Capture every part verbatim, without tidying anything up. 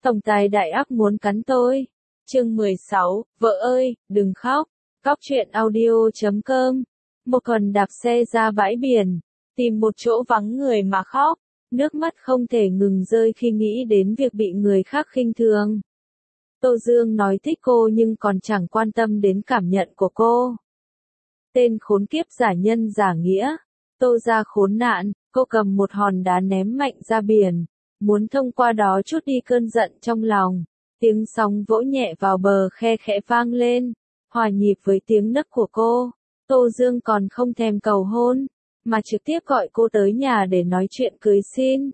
Tổng tài đại ác muốn cắn tôi. Chương mười sáu, vợ ơi, đừng khóc. Cóc truyện audio chấm com. Một tuần đạp xe ra bãi biển, tìm một chỗ vắng người mà khóc, nước mắt không thể ngừng rơi khi nghĩ đến việc bị người khác khinh thường. Tô Dương nói thích cô nhưng còn chẳng quan tâm đến cảm nhận của cô. Tên khốn kiếp giả nhân giả nghĩa. Tô ra khốn nạn, cô cầm một hòn đá ném mạnh ra biển, muốn thông qua đó trút đi cơn giận trong lòng. Tiếng sóng vỗ nhẹ vào bờ khe khẽ vang lên, hòa nhịp với tiếng nấc của cô. Tô Dương còn không thèm cầu hôn, mà trực tiếp gọi cô tới nhà để nói chuyện cưới xin.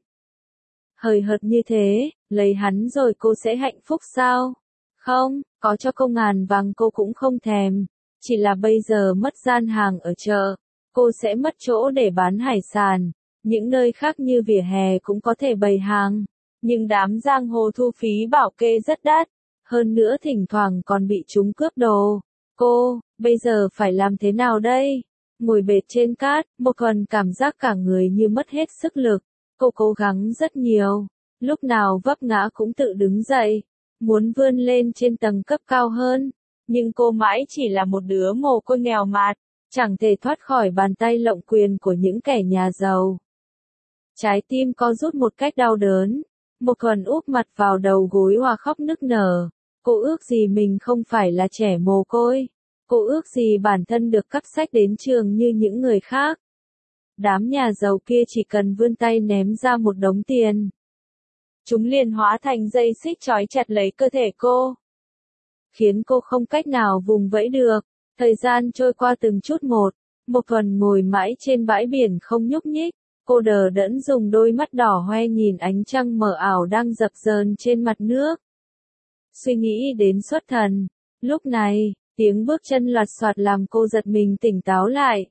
Hời hợt như thế, lấy hắn rồi cô sẽ hạnh phúc sao? Không, có cho cô ngàn vàng cô cũng không thèm. Chỉ là bây giờ mất gian hàng ở chợ, cô sẽ mất chỗ để bán hải sản. Những nơi khác như vỉa hè cũng có thể bày hàng, nhưng đám giang hồ thu phí bảo kê rất đắt. Hơn nữa thỉnh thoảng còn bị chúng cướp đồ. Cô, bây giờ phải làm thế nào đây? Ngồi bệt trên cát, một tuần cảm giác cả người như mất hết sức lực. Cô cố gắng rất nhiều, lúc nào vấp ngã cũng tự đứng dậy, muốn vươn lên trên tầng cấp cao hơn. Nhưng cô mãi chỉ là một đứa mồ côi nghèo mạt, chẳng thể thoát khỏi bàn tay lộng quyền của những kẻ nhà giàu. Trái tim co rút một cách đau đớn, một tuần úp mặt vào đầu gối hòa khóc nức nở. Cô ước gì mình không phải là trẻ mồ côi. Cô ước gì bản thân được cắp sách đến trường như những người khác. Đám nhà giàu kia chỉ cần vươn tay ném ra một đống tiền, chúng liền hóa thành dây xích trói chặt lấy cơ thể cô, khiến cô không cách nào vùng vẫy được. Thời gian trôi qua từng chút một, một tuần ngồi mãi trên bãi biển không nhúc nhích. Cô đờ đẫn dùng đôi mắt đỏ hoe nhìn ánh trăng mờ ảo đang dập dờn trên mặt nước. Suy nghĩ đến xuất thần. Lúc này, tiếng bước chân loạt soạt làm cô giật mình tỉnh táo lại.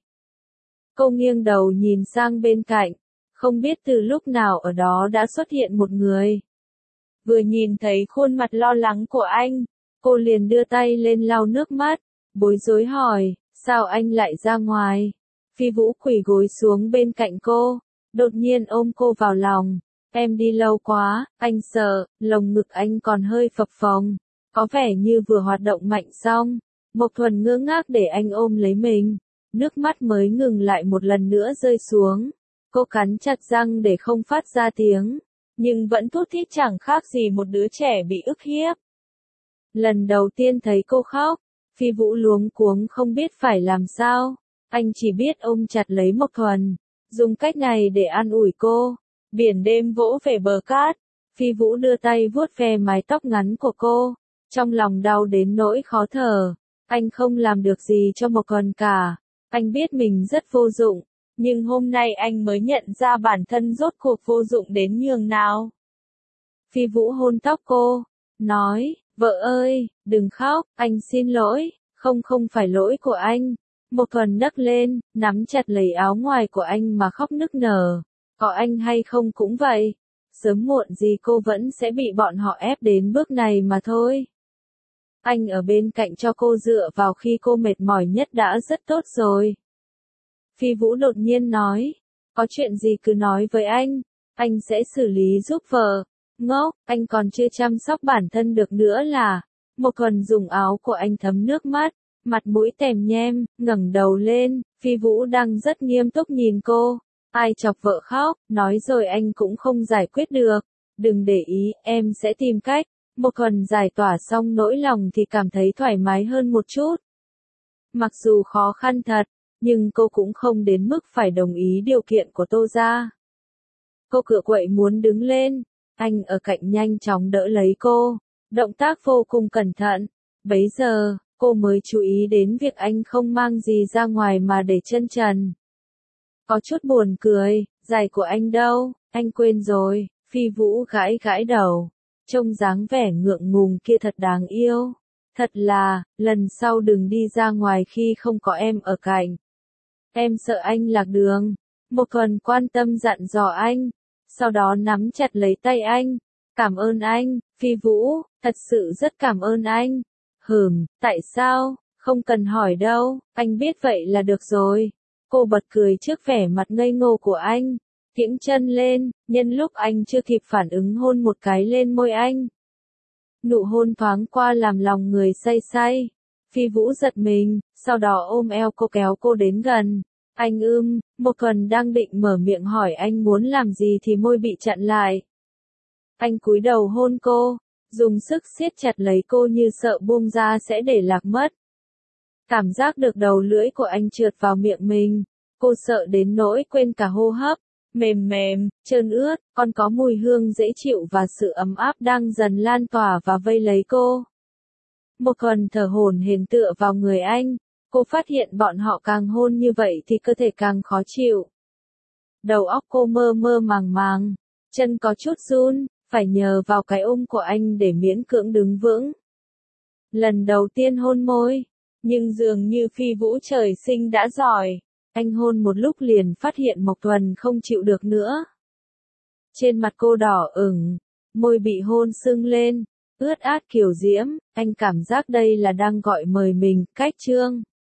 Cô nghiêng đầu nhìn sang bên cạnh, không biết từ lúc nào ở đó đã xuất hiện một người. Vừa nhìn thấy khuôn mặt lo lắng của anh, cô liền đưa tay lên lau nước mắt, bối rối hỏi, sao anh lại ra ngoài? Phi Vũ quỳ gối xuống bên cạnh cô, đột nhiên ôm cô vào lòng. Em đi lâu quá, anh sợ. Lồng ngực anh còn hơi phập phồng, có vẻ như vừa hoạt động mạnh xong. Mộc Thuần ngơ ngác để anh ôm lấy mình, nước mắt mới ngừng lại một lần nữa rơi xuống. Cô cắn chặt răng để không phát ra tiếng, nhưng vẫn thút thít chẳng khác gì một đứa trẻ bị ức hiếp. Lần đầu tiên thấy cô khóc, Phi Vũ luống cuống không biết phải làm sao. Anh chỉ biết ôm chặt lấy Mộc Thuần, dùng cách này để an ủi cô. Biển đêm vỗ về bờ cát, Phi Vũ đưa tay vuốt ve mái tóc ngắn của cô, trong lòng đau đến nỗi khó thở. Anh không làm được gì cho Mộc Thuần cả, anh biết mình rất vô dụng, nhưng hôm nay anh mới nhận ra bản thân rốt cuộc vô dụng đến nhường nào. Phi Vũ hôn tóc cô, nói, vợ ơi, đừng khóc, anh xin lỗi. Không không phải lỗi của anh. Mộc Thuần nấc lên, nắm chặt lấy áo ngoài của anh mà khóc nức nở. Có anh hay không cũng vậy, sớm muộn gì cô vẫn sẽ bị bọn họ ép đến bước này mà thôi. Anh ở bên cạnh cho cô dựa vào khi cô mệt mỏi nhất đã rất tốt rồi. Phi Vũ đột nhiên nói, có chuyện gì cứ nói với anh, anh sẽ xử lý giúp vợ. Ngốc, anh còn chưa chăm sóc bản thân được nữa là. Mộc Thuần dùng áo của anh thấm nước mắt, mặt mũi tèm nhem, ngẩng đầu lên. Phi Vũ đang rất nghiêm túc nhìn cô. Ai chọc vợ khóc, nói rồi anh cũng không giải quyết được. Đừng để ý, em sẽ tìm cách. Mộc Thuần giải tỏa xong nỗi lòng thì cảm thấy thoải mái hơn một chút. Mặc dù khó khăn thật, nhưng cô cũng không đến mức phải đồng ý điều kiện của Tô gia. Cô cựa quậy muốn đứng lên, anh ở cạnh nhanh chóng đỡ lấy cô, động tác vô cùng cẩn thận. Bấy giờ, cô mới chú ý đến việc anh không mang gì ra ngoài mà để chân trần. Có chút buồn cười, giày của anh đâu, anh quên rồi. Phi Vũ gãi gãi đầu, trông dáng vẻ ngượng ngùng kia thật đáng yêu. Thật là, lần sau đừng đi ra ngoài khi không có em ở cạnh. Em sợ anh lạc đường. Mộc Thuần quan tâm dặn dò anh, sau đó nắm chặt lấy tay anh. Cảm ơn anh, Phi Vũ, thật sự rất cảm ơn anh. Hừm, tại sao, không cần hỏi đâu, anh biết vậy là được rồi. Cô bật cười trước vẻ mặt ngây ngô của anh, kiễng chân lên, nhân lúc anh chưa kịp phản ứng hôn một cái lên môi anh. Nụ hôn thoáng qua làm lòng người say say. Phi Vũ giật mình, sau đó ôm eo cô kéo cô đến gần. Anh ưm, Một Tuần đang định mở miệng hỏi anh muốn làm gì thì môi bị chặn lại. Anh cúi đầu hôn cô, dùng sức siết chặt lấy cô như sợ buông ra sẽ để lạc mất. Cảm giác được đầu lưỡi của anh trượt vào miệng mình, cô sợ đến nỗi quên cả hô hấp, mềm mềm, trơn ướt, còn có mùi hương dễ chịu và sự ấm áp đang dần lan tỏa và vây lấy cô. Một Tuần thở hổn hển tựa vào người anh, cô phát hiện bọn họ càng hôn như vậy thì cơ thể càng khó chịu. Đầu óc cô mơ mơ màng màng, chân có chút run, phải nhờ vào cái ôm của anh để miễn cưỡng đứng vững. Lần đầu tiên hôn môi, nhưng dường như Phi Vũ trời sinh đã giỏi. Anh hôn một lúc liền phát hiện Mộc Tuần không chịu được nữa. Trên mặt cô đỏ ửng, môi bị hôn sưng lên, ướt át kiều diễm, anh cảm giác đây là đang gọi mời mình, cách chương.